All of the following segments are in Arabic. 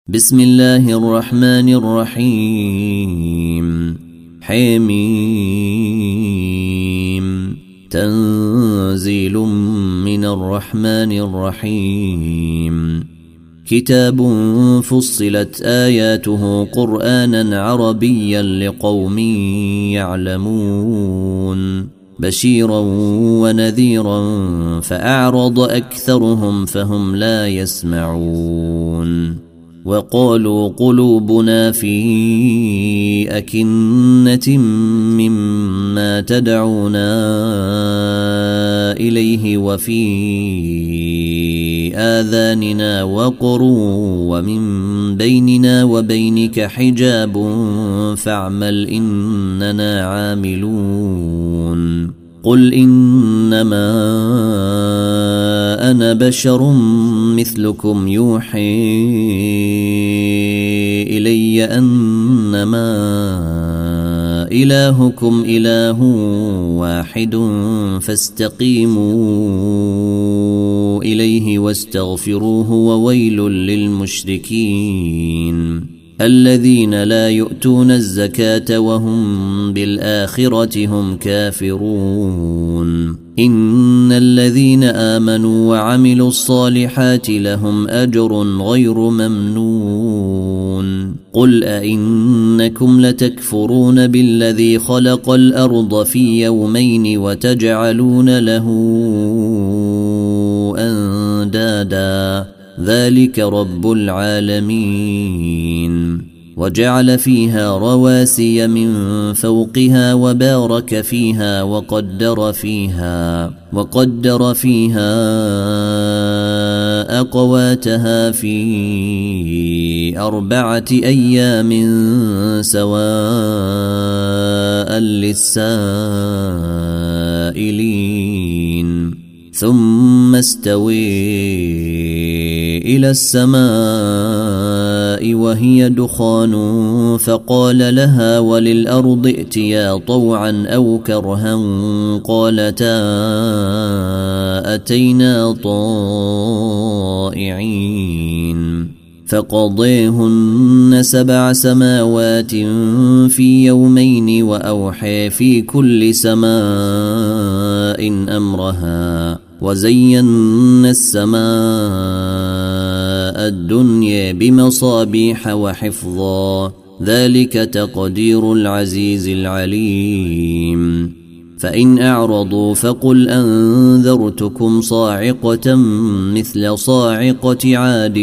بسم الله الرحمن الرحيم حميم تنزيل من الرحمن الرحيم كتاب فصلت آياته قرآنا عربيا لقوم يعلمون بشيرا ونذيرا فأعرض أكثرهم فهم لا يسمعون وقالوا قلوبنا في أكنة مما تدعونا إليه وفي آذاننا وقر ومن بيننا وبينك حجاب فاعمل إننا عاملون قل إنما أنا بشر مثلكم يوحي إلي أنما إلهكم إله واحد فاستقيموا إليه واستغفروه وويل للمشركين الذين لا يؤتون الزكاة وهم بالآخرة هم كافرون إن الذين آمنوا وعملوا الصالحات لهم أجر غير ممنون قل أئنكم لتكفرون بالذي خلق الأرض في يومين وتجعلون له أندادا ذلك رب العالمين وجعل فيها رواسي من فوقها وبارك فيها وقدر فيها أقواتها في 4 أيام سواء للسائلين ثم استوي إلى السماء وهي دخان فقال لها وللأرض ائتيا طوعا أو كرها قالتا أتينا طائعين فقضيهن 7 سماوات في يومين وأوحى في كل سماء أمرها وزينا السماء الدنيا بمصابيح وحفظا ذلك تقدير العزيز العليم فإن أعرضوا فقل أنذرتكم صاعقة مثل صاعقة عاد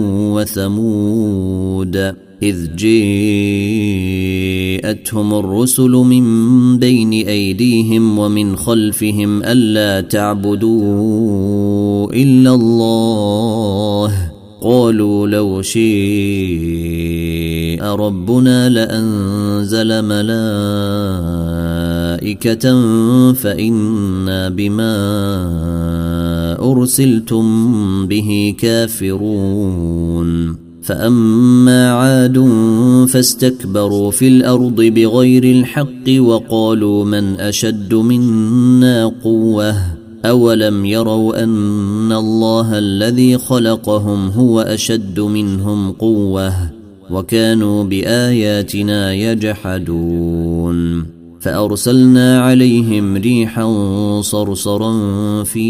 وثمود إذ جاءتهم الرسل من بين أيديهم ومن خلفهم ألا تعبدوا إلا الله قالوا لو شاء ربنا لأنزل ملائكة فإنا بما أرسلتم به كافرون فأما عاد فاستكبروا في الأرض بغير الحق وقالوا من أشد منا قوة أولم يروا أن الله الذي خلقهم هو أشد منهم قوة وكانوا بآياتنا يجحدون فأرسلنا عليهم ريحا صرصرا في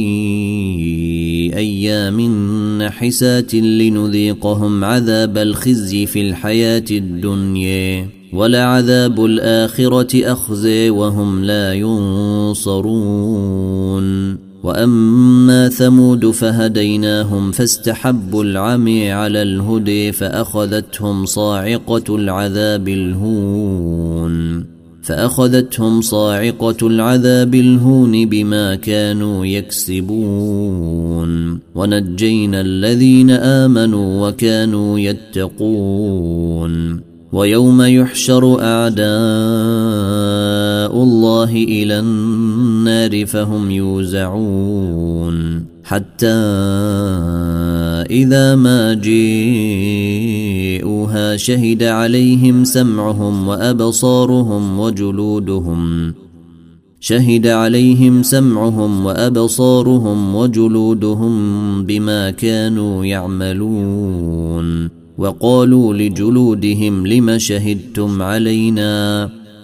أيام نحسات لنذيقهم عذاب الخزي في الحياة الدنيا ولعذاب الآخرة أخزي وهم لا ينصرون وأما ثمود فهديناهم فاستحبوا العمي على الهدي فأخذتهم صاعقة العذاب الهون بما كانوا يكسبون ونجينا الذين آمنوا وكانوا يتقون ويوم يحشر أعداء الله إلى النار فهم يوزعون حتى إذا ما جاءوها شهد عليهم سمعهم وأبصارهم وجلودهم بما كانوا يعملون وقالوا لجلودهم لم شهدتم علينا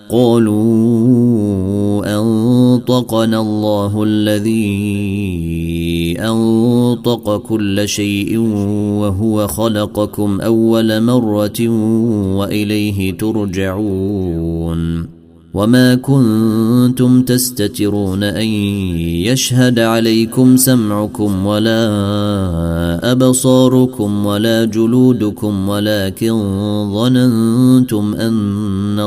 قالوا أنطقنا الله الذي أنطق كل شيء وهو خلقكم أول مرة وإليه ترجعون وما كنتم تستترون أن يشهد عليكم سمعكم ولا أبصاركم ولا جلودكم ولكن ظننتم أن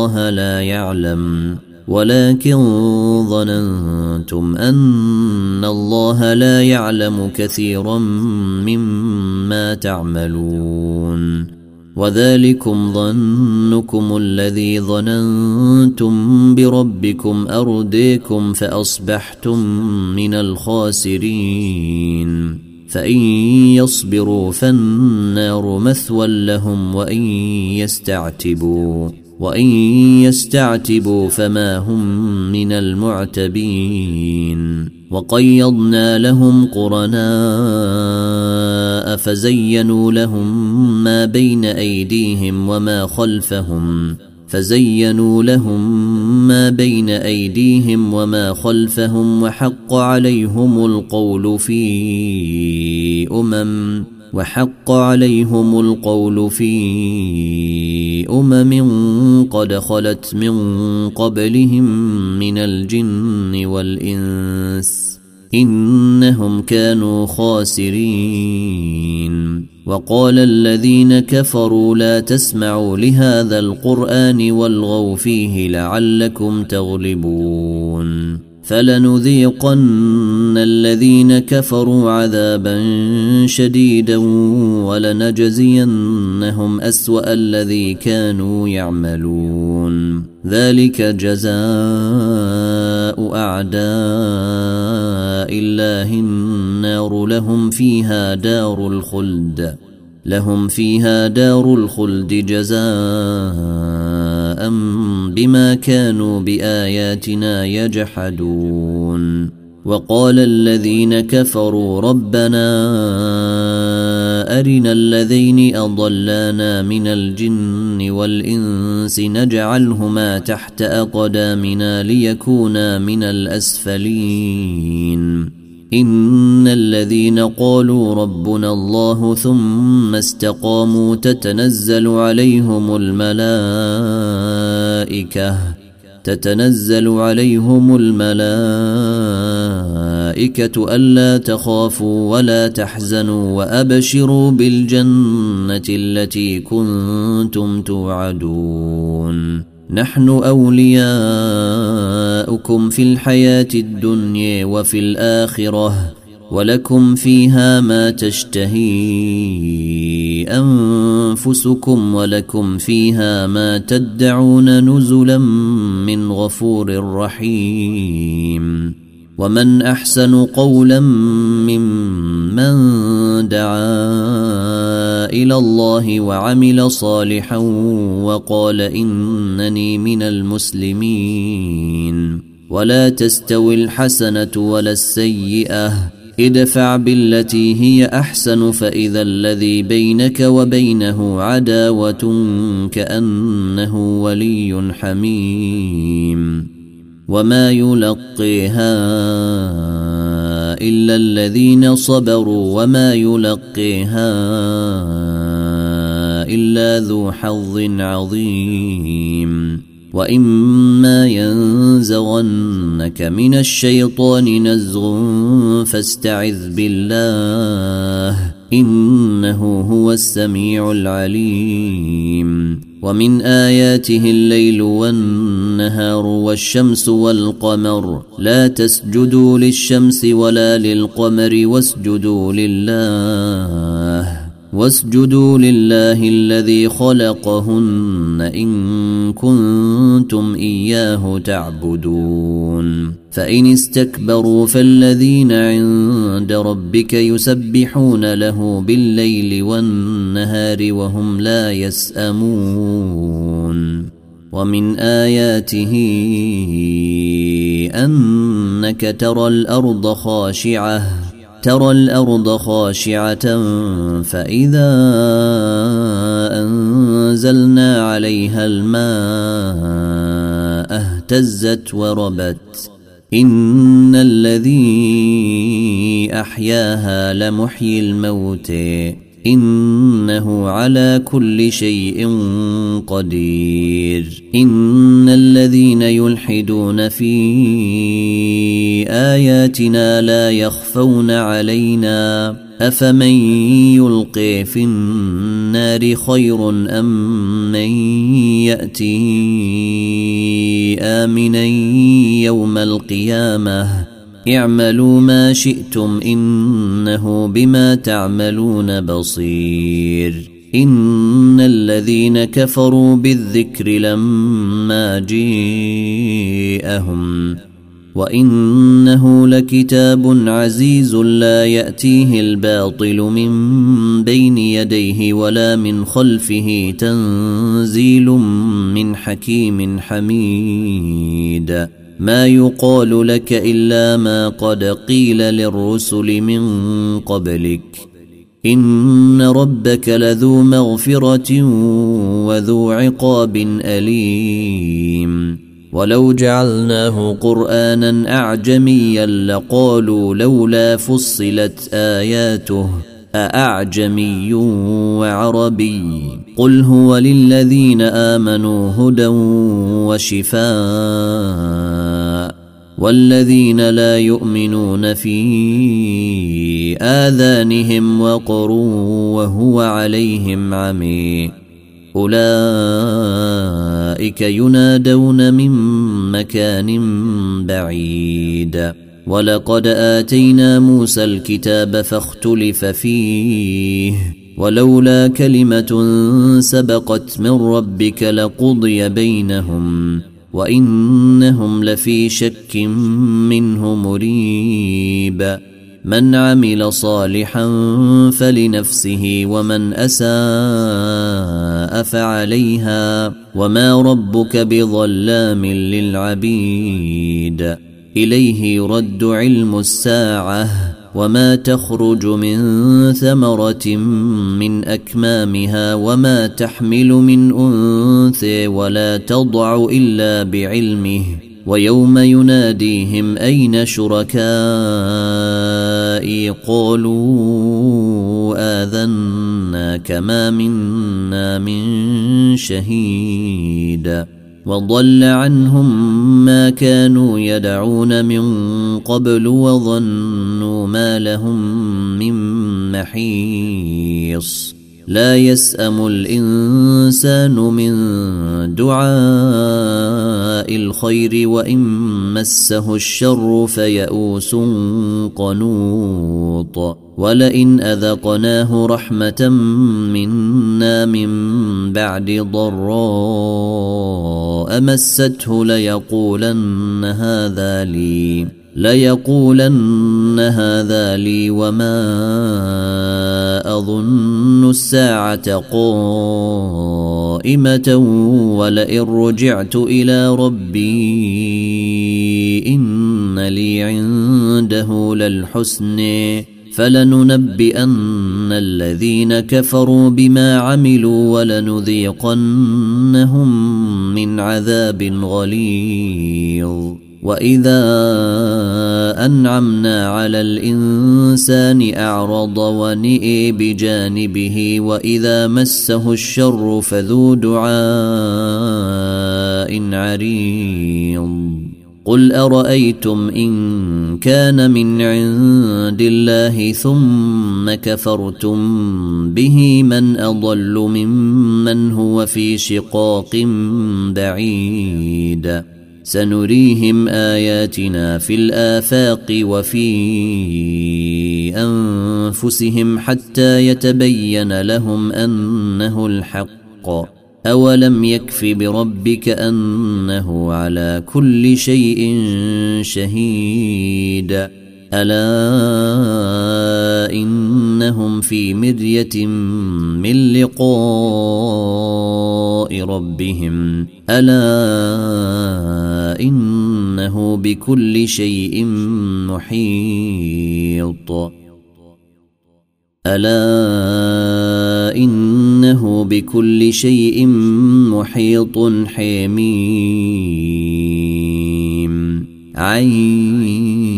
الله لا يعلم كثيرا مما تعملون وذلكم ظنكم الذي ظننتم بربكم أرديكم فأصبحتم من الخاسرين فإن يصبروا فالنار مثوى لهم وإن يستعتبوا فما هم من المعتبين وقيضنا لهم قرناء فزينوا لهم ما بين أيديهم وما خلفهم وحق عليهم القول في قد خلت من قبلهم من الجن والإنس إنهم كانوا خاسرين وقال الذين كفروا لا تسمعوا لهذا القرآن والغوا فيه لعلكم تغلبون فلنذيقن الذين كفروا عذابا شديدا ولنجزينهم أسوأ الذي كانوا يعملون ذلك جزاء أعداء الله النار لهم فيها دار الخلد جزاء بما كانوا بآياتنا يجحدون وقال الذين كفروا ربنا أرنا الذين أضلانا من الجن والإنس نجعلهما تحت أقدامنا ليكونا من الأسفلين إن الذين قالوا ربنا الله ثم استقاموا تتنزل عليهم الملائكة ألا تخافوا ولا تحزنوا وأبشروا بالجنة التي كنتم توعدون نحن أولياؤكم في الحياة الدنيا وفي الآخرة ولكم فيها ما تشتهي أنفسكم ولكم فيها ما تدعون نزلا من غفور رحيم ومن أحسن قولا ممن دعا إلى الله وعمل صالحا وقال إنني من المسلمين ولا تستوي الحسنة ولا السيئة ادفع بالتي هي أحسن فإذا الذي بينك وبينه عداوة كأنه ولي حميم وما يلقيها إلا الذين صبروا وما يلقيها إلا ذو حظ عظيم وإما ينزغنك من الشيطان نزغ فاستعذ بالله إنه هو السميع العليم ومن آياته الليل والنهار والشمس والقمر لا تسجدوا للشمس ولا للقمر واسجدوا لله الذي خلقهن إن كنتم إياه تعبدون فإن استكبروا فالذين عند ربك يسبحون له بالليل والنهار وهم لا يسأمون ومن آياته أنك ترى الأرض خاشعة فإذا أنزلنا عليها الماء اهتزت وربت إن الذي أحياها لمحيي الموت إنه على كل شيء قدير إن الذين يلحدون في آياتنا لا يخفون علينا أفمن يلقي في النار خير أم من يأتي آمنا يوم القيامة اعملوا ما شئتم إنه بما تعملون بصير إن الذين كفروا بالذكر لما جاءهم وإنه لكتاب عزيز لا يأتيه الباطل من بين يديه ولا من خلفه تنزيل من حكيم حميد ما يقال لك إلا ما قد قيل للرسل من قبلك إن ربك لذو مغفرة وذو عقاب أليم ولو جعلناه قرآنا أعجميا لقالوا لولا فصلت آياته أأعجمي وعربي قل هو للذين آمنوا هدى وشفاء والذين لا يؤمنون في آذانهم وقر وهو عليهم عمي أولئك ينادون من مكان بعيد ولقد آتينا موسى الكتاب فاختلف فيه ولولا كلمة سبقت من ربك لقضي بينهم وإنهم لفي شك منه مريب من عمل صالحا فلنفسه ومن أساء فعليها وما ربك بظلام للعبيد إليه يرد علم الساعة وما تخرج من ثمرة من أكمامها وما تحمل من أنثى ولا تضع إلا بعلمه ويوم يناديهم أين شركائي قالوا آذناك ما منا من شهيد وضل عنهم ما كانوا يدعون من قبل وظنوا ما لهم من محيص لا يسأم الإنسان من دعاء الخير وإن مسه الشر فيئوس قنوط ولئن أذقناه رحمة منا من بعد ضراء مسته ليقولن هذا لي وما أظن الساعة قائمة ولئن رجعت إلى ربي إن لي عنده للحسن فلننبئن الذين كفروا بما عملوا ولنذيقنهم من عذاب غليظ وإذا أنعمنا على الإنسان أعرض ونئي بجانبه وإذا مسه الشر فذو دعاء عريض قل أرأيتم إن كان من عند الله ثم كفرتم به من أضل ممن هو في شقاق بعيد سنريهم آياتنا في الآفاق وفي أنفسهم حتى يتبين لهم أنه الحق أولم يكف بربك أنه على كل شيء شهيد ألا إنهم في مرية من لقاء ربهم ألا إنه بكل شيء محيط ألا إنه بكل شيء محيط حميم عين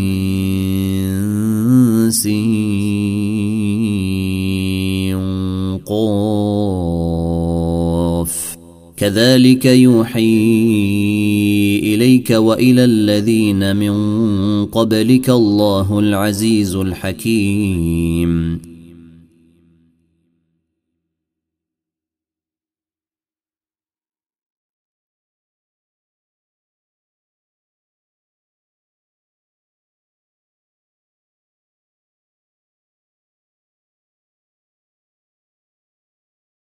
سين قاف كذلك يوحي إليك وإلى الذين من قبلك الله العزيز الحكيم